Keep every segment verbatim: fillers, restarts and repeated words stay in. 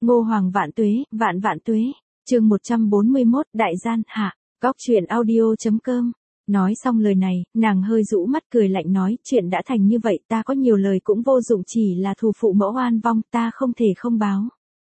Ngô Hoàng vạn tuế, vạn vạn tuế. Chương một trăm bốn mươi mốt, đại gian hạ. Góc truyện audio.com. Nói xong lời này, nàng hơi rũ mắt cười lạnh nói, chuyện đã thành như vậy, ta có nhiều lời cũng vô dụng, chỉ là thù phụ mẫu oan vong, ta không thể không báo.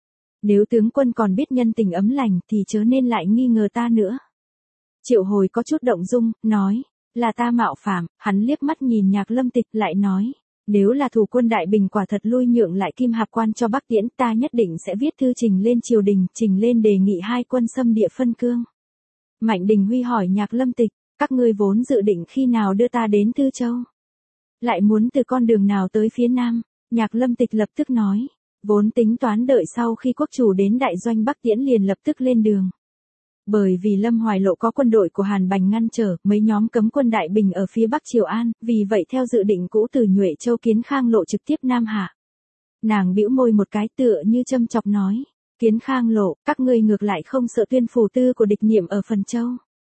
Nếu tướng quân còn biết nhân tình ấm lành thì chớ nên lại nghi ngờ ta nữa. Triệu Hồi có chút động dung, nói, là ta mạo phạm. Hắn liếc mắt nhìn Nhạc Lâm Tịch lại nói, nếu là thủ quân Đại Bình quả thật lui nhượng lại Kim Hạp Quan cho Bắc Tiễn, ta nhất định sẽ viết thư trình lên triều đình, trình lên đề nghị hai quân xâm địa phân cương. Mạnh Đình Huy hỏi Nhạc Lâm Tịch, các ngươi vốn dự định khi nào đưa ta đến Thư Châu? Lại muốn từ con đường nào tới phía Nam? Nhạc Lâm Tịch lập tức nói, vốn tính toán đợi sau khi quốc chủ đến đại doanh Bắc Tiễn liền lập tức lên đường. Bởi vì Lâm Hoài Lộ có quân đội của Hàn Bành ngăn trở, mấy nhóm cấm quân Đại Bình ở phía Bắc Triều An, vì vậy theo dự định cũ từ Nhuệ Châu Kiến Khang Lộ trực tiếp Nam Hạ. Nàng bĩu môi một cái tựa như châm chọc nói, Kiến Khang Lộ, các ngươi ngược lại không sợ tuyên phủ tư của địch niệm ở Phần Châu.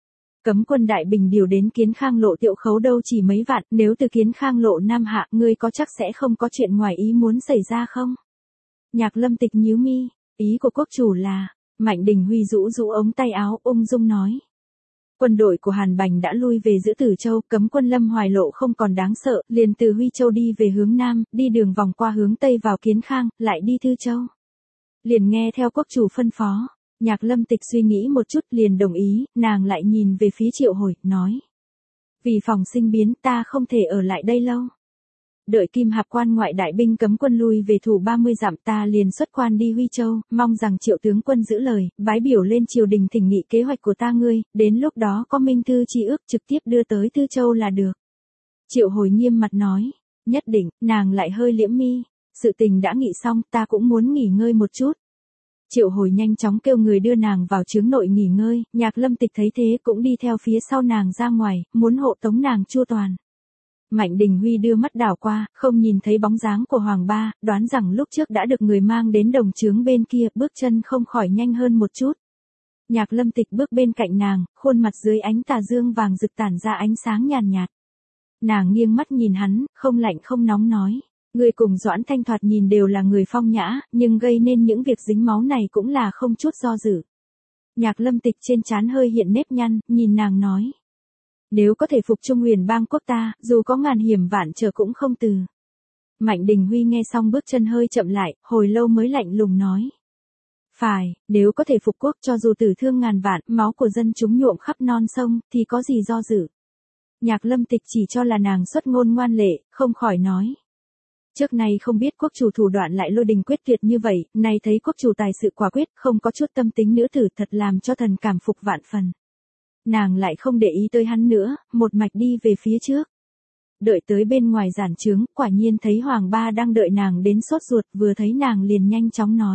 Cấm quân Đại Bình điều đến Kiến Khang Lộ Tiệu Khấu đâu chỉ mấy vạn, nếu từ Kiến Khang Lộ Nam Hạ, ngươi có chắc sẽ không có chuyện ngoài ý muốn xảy ra không? Nhạc Lâm Tịch nhíu mi, ý của quốc chủ là... Mạnh Đình Huy rũ rũ ống tay áo, ung dung nói. Quân đội của Hàn Bành đã lui về giữa Tử Châu, cấm quân Lâm Hoài Lộ không còn đáng sợ, liền từ Huy Châu đi về hướng Nam, đi đường vòng qua hướng Tây vào Kiến Khang, lại đi Thư Châu. Liền nghe theo quốc chủ phân phó. Nhạc Lâm Tịch suy nghĩ một chút liền đồng ý, nàng lại nhìn về phía Triệu Hồi, nói. Vì phòng sinh biến ta không thể ở lại đây lâu. Đợi Kim Hạp Quan ngoại đại binh cấm quân lui về thủ ba mươi dặm ta liền xuất quan đi Huy Châu, mong rằng Triệu tướng quân giữ lời, bái biểu lên triều đình thỉnh nghị kế hoạch của ta ngươi, đến lúc đó có minh thư chi ước trực tiếp đưa tới Thư Châu là được. Triệu Hồi nghiêm mặt nói, nhất định, nàng lại hơi liễm mi, sự tình đã nghị xong ta cũng muốn nghỉ ngơi một chút. Triệu Hồi nhanh chóng kêu người đưa nàng vào chướng nội nghỉ ngơi, Nhạc Lâm Tịch thấy thế cũng đi theo phía sau nàng ra ngoài, muốn hộ tống nàng chu toàn. Mạnh Đình Huy đưa mắt đảo qua, không nhìn thấy bóng dáng của Hoàng Ba, đoán rằng lúc trước đã được người mang đến đồng chướng bên kia, bước chân không khỏi nhanh hơn một chút. Nhạc Lâm Tịch bước bên cạnh nàng, khuôn mặt dưới ánh tà dương vàng rực tản ra ánh sáng nhàn nhạt. Nàng nghiêng mắt nhìn hắn, không lạnh không nóng nói, người cùng Doãn Thanh thoạt nhìn đều là người phong nhã, nhưng gây nên những việc dính máu này cũng là không chút do dự. Nhạc Lâm Tịch trên trán hơi hiện nếp nhăn, nhìn nàng nói. Nếu có thể phục Trung Huyền bang quốc ta, dù có ngàn hiểm vạn trở cũng không từ. Mạnh Đình Huy nghe xong bước chân hơi chậm lại, hồi lâu mới lạnh lùng nói. Phải, nếu có thể phục quốc cho dù tử thương ngàn vạn, máu của dân chúng nhuộm khắp non sông, thì có gì do dự. Nhạc Lâm Tịch chỉ cho là nàng xuất ngôn ngoan lệ, không khỏi nói. Trước nay không biết quốc chủ thủ đoạn lại lôi đình quyết tuyệt như vậy, nay thấy quốc chủ tài sự quả quyết, không có chút tâm tính nữ tử thật làm cho thần cảm phục vạn phần. Nàng lại không để ý tới hắn nữa, một mạch đi về phía trước. Đợi tới bên ngoài giản trướng, quả nhiên thấy Hoàng Ba đang đợi nàng đến sốt ruột, vừa thấy nàng liền nhanh chóng nói.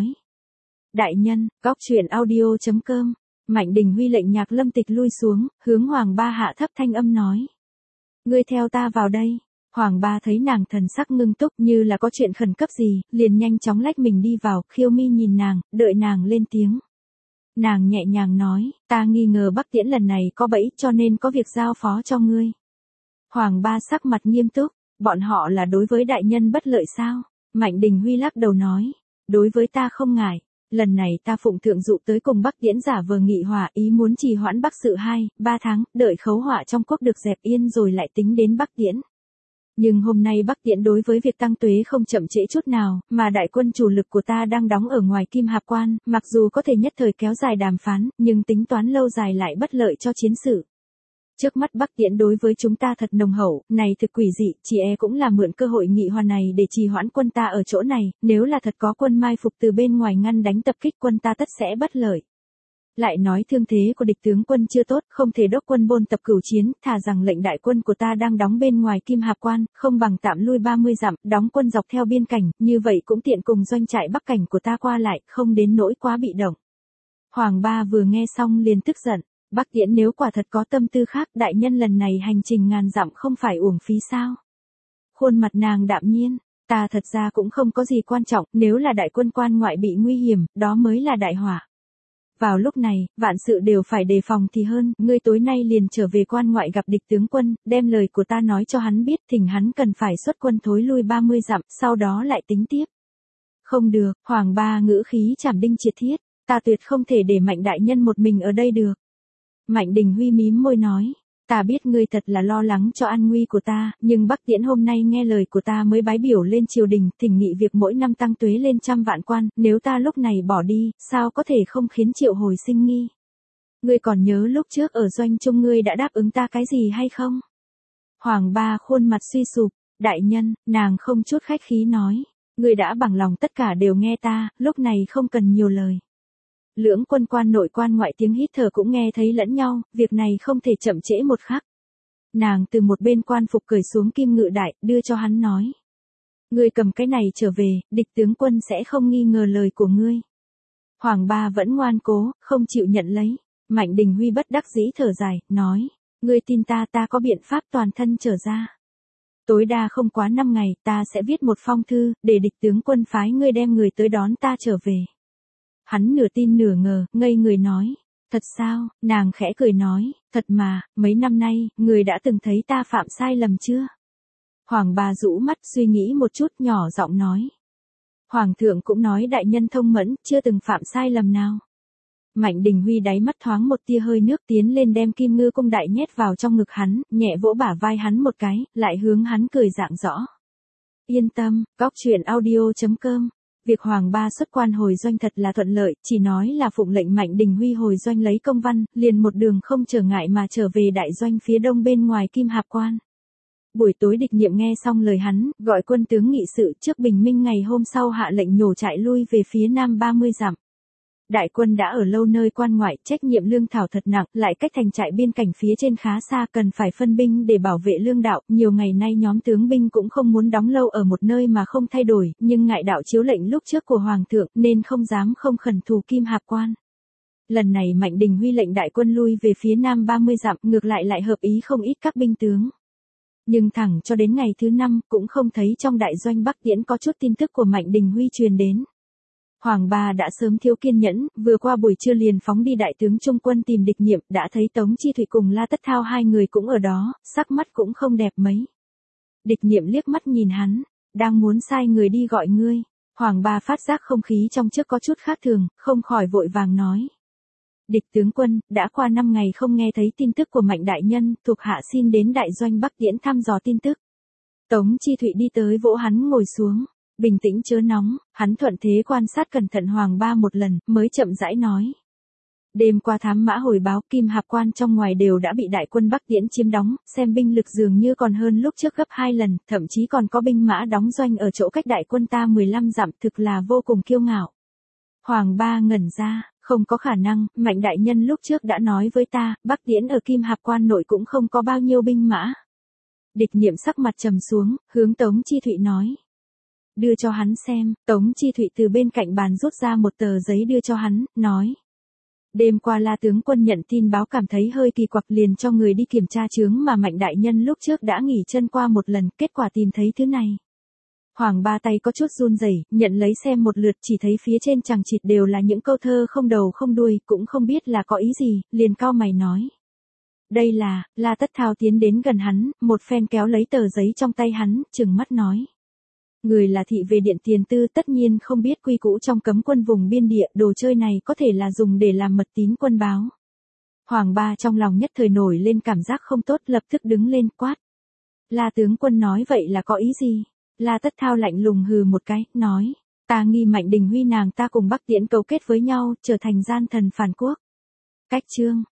Đại nhân, góc truyện audio.com. Mạnh Đình Huy lệnh Nhạc Lâm Tịch lui xuống, hướng Hoàng Ba hạ thấp thanh âm nói. Ngươi theo ta vào đây. Hoàng Ba thấy nàng thần sắc ngưng túc như là có chuyện khẩn cấp gì, liền nhanh chóng lách mình đi vào, khiêu mi nhìn nàng, đợi nàng lên tiếng. Nàng nhẹ nhàng nói, ta nghi ngờ Bắc Tiễn lần này có bẫy cho nên có việc giao phó cho ngươi. Hoàng Ba sắc mặt nghiêm túc, bọn họ là đối với đại nhân bất lợi sao? Mạnh Đình Huy lắc đầu nói, đối với ta không ngại, lần này ta phụng thượng dụ tới cùng Bắc Tiễn giả vờ nghị hòa ý muốn trì hoãn Bắc sự hai, ba tháng, đợi khấu họa trong quốc được dẹp yên rồi lại tính đến Bắc Tiễn. Nhưng hôm nay Bắc Tiễn đối với việc tăng tuế không chậm trễ chút nào, mà đại quân chủ lực của ta đang đóng ở ngoài Kim Hạp Quan, mặc dù có thể nhất thời kéo dài đàm phán, nhưng tính toán lâu dài lại bất lợi cho chiến sự. Trước mắt Bắc Tiễn đối với chúng ta thật nồng hậu, này thực quỷ dị, chỉ e cũng là mượn cơ hội nghị hòa này để trì hoãn quân ta ở chỗ này, nếu là thật có quân mai phục từ bên ngoài ngăn đánh tập kích quân ta tất sẽ bất lợi. Lại nói thương thế của địch tướng quân chưa tốt, không thể đốc quân bôn tập cửu chiến, thà rằng lệnh đại quân của ta đang đóng bên ngoài Kim Hạp Quan, không bằng tạm lui ba mươi dặm, đóng quân dọc theo biên cảnh, như vậy cũng tiện cùng doanh trại bắc cảnh của ta qua lại, không đến nỗi quá bị động. Hoàng Ba vừa nghe xong liền tức giận, Bắc Tiễn nếu quả thật có tâm tư khác, đại nhân lần này hành trình ngàn dặm không phải uổng phí sao? Khuôn mặt nàng đạm nhiên, ta thật ra cũng không có gì quan trọng, nếu là đại quân quan ngoại bị nguy hiểm, đó mới là đại họa. Vào lúc này, vạn sự đều phải đề phòng thì hơn, ngươi tối nay liền trở về quan ngoại gặp địch tướng quân, đem lời của ta nói cho hắn biết, thỉnh hắn cần phải xuất quân thối lui ba mươi dặm, sau đó lại tính tiếp. Không được, Hoàng Ba ngữ khí chảm đinh triệt thiết, ta tuyệt không thể để Mạnh đại nhân một mình ở đây được. Mạnh Đình Huy mím môi nói, ta biết ngươi thật là lo lắng cho an nguy của ta, nhưng Bắc Tiễn hôm nay nghe lời của ta mới bái biểu lên triều đình, thỉnh nghị việc mỗi năm tăng tuế lên trăm vạn quan, nếu ta lúc này bỏ đi, sao có thể không khiến Triệu hồi sinh nghi. Ngươi còn nhớ lúc trước ở doanh trung ngươi đã đáp ứng ta cái gì hay không? Hoàng Ba khuôn mặt suy sụp, đại nhân, nàng không chút khách khí nói, ngươi đã bằng lòng tất cả đều nghe ta, lúc này không cần nhiều lời. Lưỡng quân quan nội quan ngoại tiếng hít thở cũng nghe thấy lẫn nhau, việc này không thể chậm trễ một khắc. Nàng từ một bên quan phục cởi xuống kim ngự đại, đưa cho hắn nói. Ngươi cầm cái này trở về, địch tướng quân sẽ không nghi ngờ lời của ngươi. Hoàng Ba vẫn ngoan cố, không chịu nhận lấy. Mạnh Đình Huy bất đắc dĩ thở dài, nói. Ngươi tin ta, ta có biện pháp toàn thân trở ra. Tối đa không quá năm ngày, ta sẽ viết một phong thư, để địch tướng quân phái ngươi đem người tới đón ta trở về. Hắn nửa tin nửa ngờ, ngây người nói. Thật sao, nàng khẽ cười nói, thật mà, mấy năm nay, người đã từng thấy ta phạm sai lầm chưa? Hoàng Ba rũ mắt suy nghĩ một chút nhỏ giọng nói. Hoàng thượng cũng nói đại nhân thông mẫn, chưa từng phạm sai lầm nào. Mạnh Đình Huy đáy mắt thoáng một tia hơi nước tiến lên đem kim ngư cung đại nhét vào trong ngực hắn, nhẹ vỗ bả vai hắn một cái, lại hướng hắn cười rạng rõ. Yên tâm, góc truyện audio chấm com. Việc Hoàng Ba xuất quan hồi doanh thật là thuận lợi, chỉ nói là phụng lệnh Mạnh Đình Huy hồi doanh lấy công văn, liền một đường không trở ngại mà trở về đại doanh phía đông bên ngoài Kim Hạp Quan. Buổi tối Địch Nhiệm nghe xong lời hắn, gọi quân tướng nghị sự trước bình minh ngày hôm sau hạ lệnh nhổ trại lui về phía nam ba mươi dặm. Đại quân đã ở lâu nơi quan ngoại, trách nhiệm lương thảo thật nặng, lại cách thành trại biên cảnh phía trên khá xa, cần phải phân binh để bảo vệ lương đạo, nhiều ngày nay nhóm tướng binh cũng không muốn đóng lâu ở một nơi mà không thay đổi, nhưng ngại đạo chiếu lệnh lúc trước của Hoàng thượng, nên không dám không khẩn thù Kim Hạp Quan. Lần này Mạnh Đình Huy lệnh đại quân lui về phía nam ba mươi dặm, ngược lại lại hợp ý không ít các binh tướng. Nhưng thẳng cho đến ngày thứ năm, cũng không thấy trong đại doanh Bắc Tiễn có chút tin tức của Mạnh Đình Huy truyền đến. Hoàng Ba đã sớm thiếu kiên nhẫn, vừa qua buổi trưa liền phóng đi đại tướng trung quân tìm Địch Nhiệm, đã thấy Tống Chi Thụy cùng La Tất Thao hai người cũng ở đó, sắc mắt cũng không đẹp mấy. Địch Nhiệm liếc mắt nhìn hắn, đang muốn sai người đi gọi ngươi. Hoàng Ba phát giác không khí trong trước có chút khác thường, không khỏi vội vàng nói. Địch tướng quân, đã qua năm ngày không nghe thấy tin tức của Mạnh đại nhân, thuộc hạ xin đến đại doanh Bắc Tiễn thăm dò tin tức. Tống Chi Thụy đi tới vỗ hắn ngồi xuống. Bình tĩnh chớ nóng, hắn thuận thế quan sát cẩn thận Hoàng Ba một lần, mới chậm rãi nói. Đêm qua thám mã hồi báo Kim Hạp Quan trong ngoài đều đã bị đại quân Bắc Tiễn chiếm đóng, xem binh lực dường như còn hơn lúc trước gấp hai lần, thậm chí còn có binh mã đóng doanh ở chỗ cách đại quân ta mười lăm dặm, thực là vô cùng kiêu ngạo. Hoàng Ba ngẩn ra, không có khả năng, Mạnh đại nhân lúc trước đã nói với ta, Bắc Tiễn ở Kim Hạp Quan nội cũng không có bao nhiêu binh mã. Địch Nhiệm sắc mặt trầm xuống, hướng Tống Chi Thụy nói. Đưa cho hắn xem, Tống Chi Thụy từ bên cạnh bàn rút ra một tờ giấy đưa cho hắn, nói. Đêm qua La tướng quân nhận tin báo cảm thấy hơi kỳ quặc liền cho người đi kiểm tra chướng mà Mạnh đại nhân lúc trước đã nghỉ chân qua một lần, kết quả tìm thấy thứ này. Hoàng Ba tay có chút run rẩy, nhận lấy xem một lượt chỉ thấy phía trên chằng chịt đều là những câu thơ không đầu không đuôi, cũng không biết là có ý gì, liền cau mày nói. Đây là, La Tất Thao tiến đến gần hắn, một phen kéo lấy tờ giấy trong tay hắn, trừng mắt nói. Người là thị về điện tiền tư tất nhiên không biết quy củ trong cấm quân vùng biên địa, đồ chơi này có thể là dùng để làm mật tín quân báo. Hoàng Ba trong lòng nhất thời nổi lên cảm giác không tốt, lập tức đứng lên quát. La tướng quân nói vậy là có ý gì? La Tất Thao lạnh lùng hừ một cái, nói. Ta nghi Mạnh Đình Huy nàng ta cùng Bắc Tiễn cấu kết với nhau, trở thành gian thần phản quốc. Cách chương.